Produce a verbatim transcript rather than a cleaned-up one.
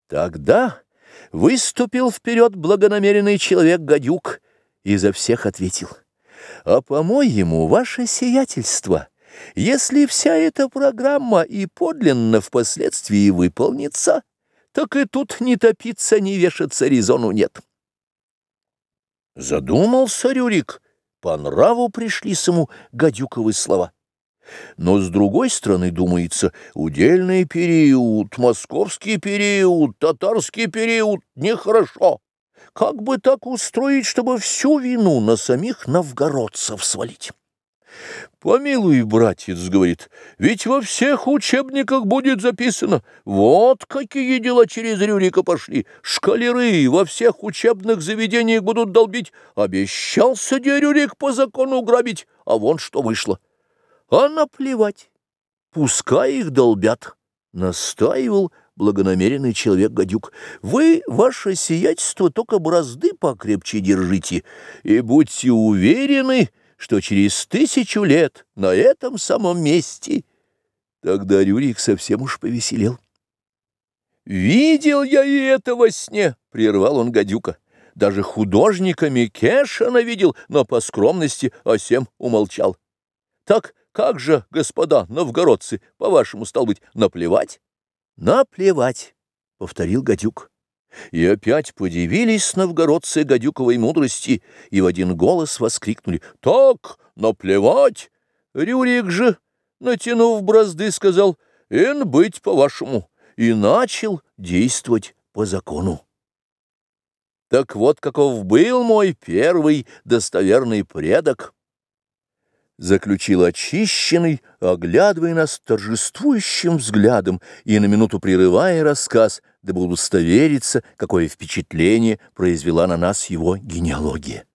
Тогда выступил вперед благонамеренный человек Гадюк и за всех ответил: «А по-моему, ваше сиятельство, если вся эта программа и подлинно впоследствии выполнится, так и тут не топиться, не вешаться резону нет». Задумался Рюрик, по нраву пришлись ему Гадюковы слова. Но, с другой стороны, думается, удельный период, московский период, татарский период нехорошо. Как бы так устроить, чтобы всю вину на самих новгородцев свалить? «Помилуй, братец, — говорит, — ведь во всех учебниках будет записано, вот какие дела через Рюрика пошли. Шкалеры во всех учебных заведениях будут долбить. Обещался де Рюрик по закону грабить, а вон что вышло. А наплевать, пускай их долбят», — настаивал благонамеренный человек Гадюк. «Вы, ваше сиятельство, только бразды покрепче держите, и будьте уверены, что через тысячу лет на этом самом месте...» Тогда Рюрик совсем уж повеселел. «Видел я и это во сне», — прервал он Гадюка. «Даже художника Микешана видел, но по скромности о сем умолчал. Так как же, господа новгородцы, по-вашему, стал быть, наплевать?» «Наплевать», — повторил Гадюк. И опять подивились новгородцы Гадюковой мудрости и в один голос воскликнули: «Так, наплевать!» Рюрик же, натянув бразды, сказал: «Эн быть по-вашему», и начал действовать по закону. Так вот каков был мой первый достоверный предок, заключил очищенный, оглядывая нас торжествующим взглядом и на минуту прерывая рассказ, дабы удостовериться, какое впечатление произвела на нас его генеалогия.